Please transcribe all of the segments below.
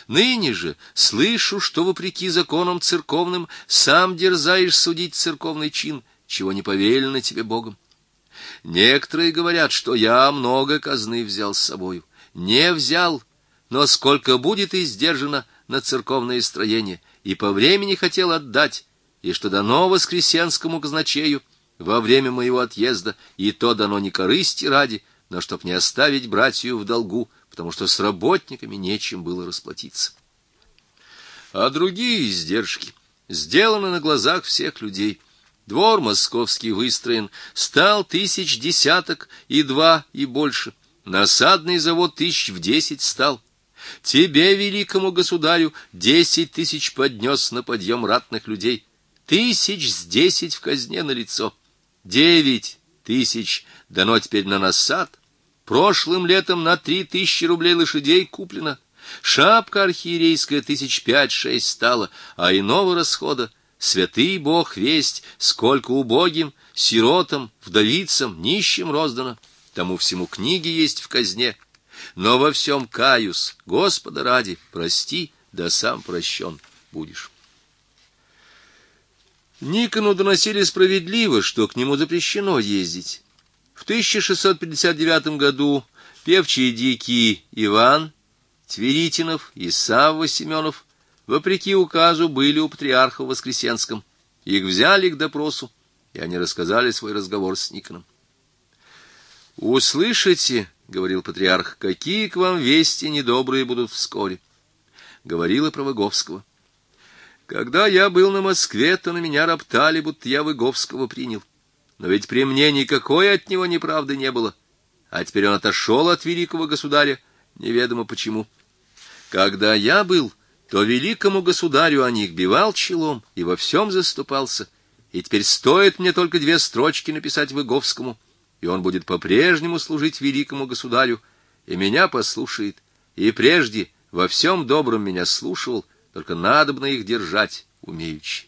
Ныне же слышу, что, вопреки законам церковным, сам дерзаешь судить церковный чин, чего не повелено тебе Богом. Некоторые говорят, что я много казны взял с собою. Не взял, но сколько будет издержано на церковное строение, и по времени хотел отдать, и что дано воскресенскому казначею во время моего отъезда, и то дано не корысти ради, но чтоб не оставить братью в долгу, потому что с работниками нечем было расплатиться. А другие издержки сделаны на глазах всех людей. Двор московский выстроен, стал 10 и 2 и больше. Насадный завод 10 стал. Тебе, великому государю, 10 000 поднес на подъем ратных людей. 10 в казне налицо. 9 000 дано теперь на насад. Прошлым летом на 3000 рублей лошадей куплено. Шапка архиерейская 5-6 стала, а иного расхода святый Бог весть, сколько убогим, сиротам, вдовицам, нищим роздано. Тому всему книги есть в казне. Но во всем каюсь, Господа ради, прости, да сам прощен будешь. Никону доносили справедливо, что к нему запрещено ездить. В 1659 году певчие дьяки Иван Тверитинов и Савва Семенов, вопреки указу, были у патриарха в Воскресенском. Их взяли к допросу, и они рассказали свой разговор с Никоном. «Услышите, — говорил патриарх, — какие к вам вести недобрые будут вскоре». Говорила про Выговского. «Когда я был на Москве, то на меня роптали, будто я Выговского принял. Но ведь при мне никакой от него неправды не было. А теперь он отошел от великого государя, неведомо почему. Когда я был, то великому государю о них бивал челом и во всем заступался. И теперь стоит мне только 2 строчки написать Выговскому, и он будет по-прежнему служить великому государю, и меня послушает, и прежде во всем добром меня слушал, только надобно их держать умеючи».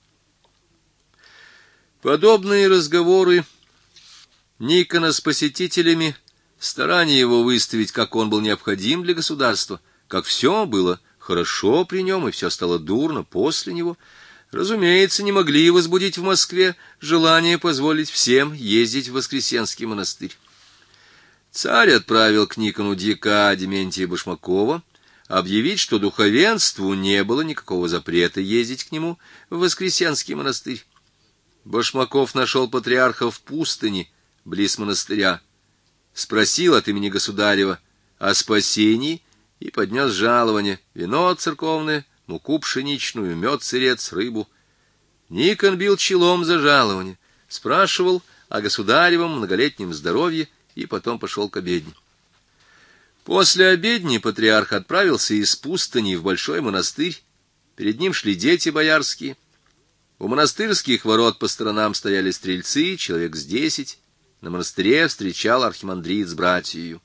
Подобные разговоры Никона с посетителями, старание его выставить, как он был необходим для государства, как все было хорошо при нем и все стало дурно после него, разумеется, не могли возбудить в Москве желание позволить всем ездить в Воскресенский монастырь. Царь отправил к Никону дьяка Дементия Башмакова объявить, что духовенству не было никакого запрета ездить к нему в Воскресенский монастырь. Башмаков нашел патриарха в пустыне, близ монастыря, спросил от имени государева о спасении и поднес жалование: вино церковное, муку пшеничную, мед сырец, рыбу. Никон бил челом за жалование, спрашивал о государевом многолетнем здоровье и потом пошел к обедне. После обедни патриарх отправился из пустыни в большой монастырь. Перед ним шли дети боярские. У монастырских ворот по сторонам стояли стрельцы, человек с 10. На монастыре встречал архимандрит с братьею.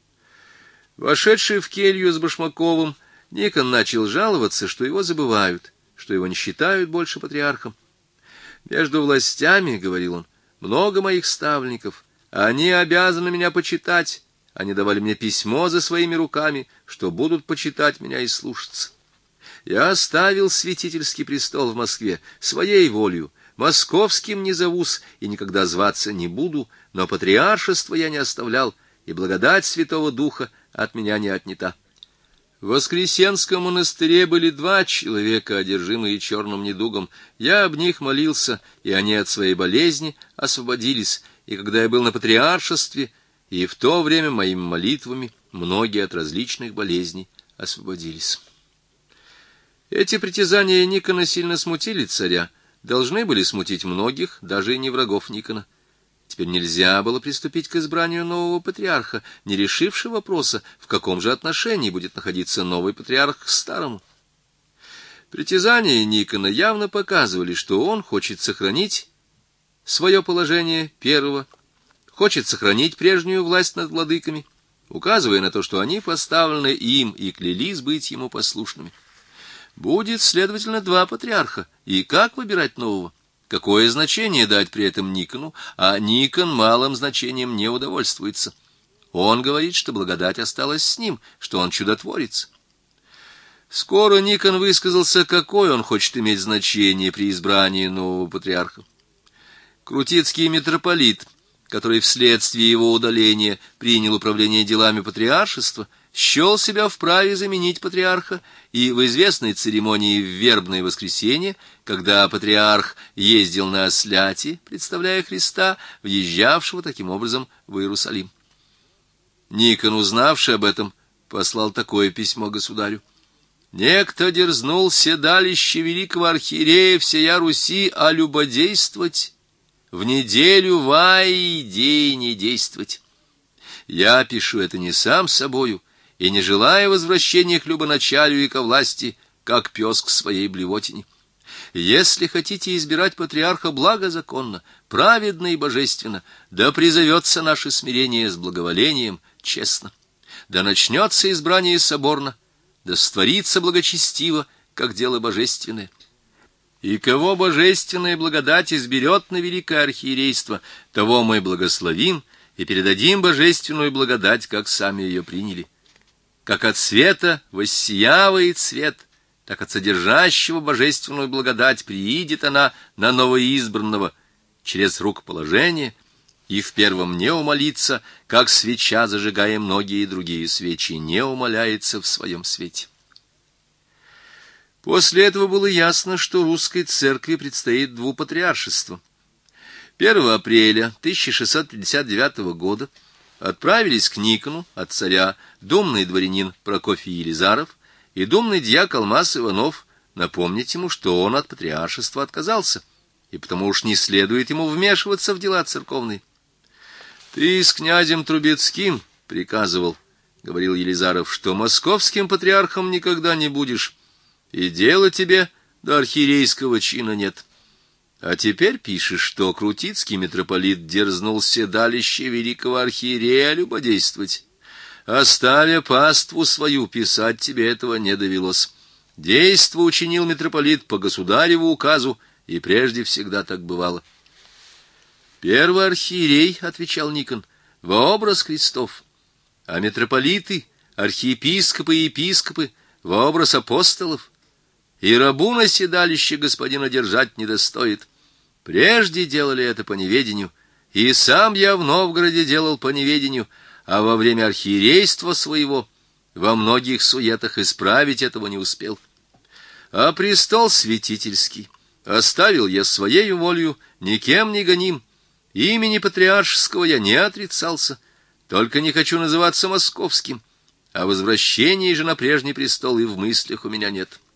Вошедший в келью с Башмаковым, Никон начал жаловаться, что его забывают, что его не считают больше патриархом. «Между властями, — говорил он, — много моих ставленников. Они обязаны меня почитать. Они давали мне письмо за своими руками, что будут почитать меня и слушаться. Я оставил святительский престол в Москве своей волею, московским не зовусь и никогда зваться не буду, но патриаршество я не оставлял, и благодать Святого Духа от меня не отнята. В Воскресенском монастыре были 2 человека, одержимые черным недугом. Я об них молился, и они от своей болезни освободились, и когда я был на патриаршестве, и в то время моими молитвами многие от различных болезней освободились». Эти притязания Никона сильно смутили царя, должны были смутить многих, даже и не врагов Никона. Теперь нельзя было приступить к избранию нового патриарха, не решивши вопроса, в каком же отношении будет находиться новый патриарх к старому. Притязания Никона явно показывали, что он хочет сохранить свое положение первого, хочет сохранить прежнюю власть над владыками, указывая на то, что они поставлены им и клялись быть ему послушными. Будет, следовательно, 2 патриарха, и как выбирать нового? Какое значение дать при этом Никону? А Никон малым значением не удовольствуется. Он говорит, что благодать осталась с ним, что он чудотворец. Скоро Никон высказался, какое он хочет иметь значение при избрании нового патриарха. Крутицкий митрополит, который вследствие его удаления принял управление делами патриаршества, счел себя вправе заменить патриарха, и в известной церемонии в вербное воскресенье, когда патриарх ездил на осляте, представляя Христа, въезжавшего таким образом в Иерусалим. Никон, узнавший об этом, послал такое письмо государю: «Некто дерзнул седалище великого архиерея всея Руси олюбодействовать, в неделю ваи дей не действовать. Я пишу это не сам собою, и не желая возвращения к любоначалию и ко власти, как пес к своей блевотине. Если хотите избирать патриарха благозаконно, праведно и божественно, да призовется наше смирение с благоволением честно, да начнется избрание соборно, да створится благочестиво, как дело божественное. И кого божественная благодать изберет на великое архиерейство, того мы благословим и передадим божественную благодать, как сами ее приняли. Как от света воссиявает свет, так от содержащего божественную благодать приидет она на новоизбранного через рукоположение, и в первом не умолится, как свеча, зажигая многие другие свечи, не умоляется в своем свете». После этого было ясно, что русской церкви предстоит двупатриаршество. 1 апреля 1659 года отправились к Никону от царя думный дворянин Прокофий Елизаров и думный дьяк Алмаз Иванов напомнить ему, что он от патриаршества отказался, и потому уж не следует ему вмешиваться в дела церковные. «Ты с князем Трубецким приказывал, — говорил Елизаров, — что московским патриархом никогда не будешь, и дела тебе до архиерейского чина нет. А теперь пишешь, что крутицкий митрополит дерзнул седалище великого архиерея любодействовать. Оставя паству свою, писать тебе этого не довелось. Действо учинил митрополит по государеву указу, и прежде всегда так бывало». «Первый архиерей, — отвечал Никон, — во образ Христов, а митрополиты, архиепископы и епископы во образ апостолов. И рабу на седалище господина держать не достоит. Прежде делали это по неведению, и сам я в Новгороде делал по неведению, а во время архиерейства своего во многих суетах исправить этого не успел. А престол святительский оставил я своею волею, никем не гоним. Имени патриаршеского я не отрицался, только не хочу называться московским, а возвращения же на прежний престол и в мыслях у меня нет».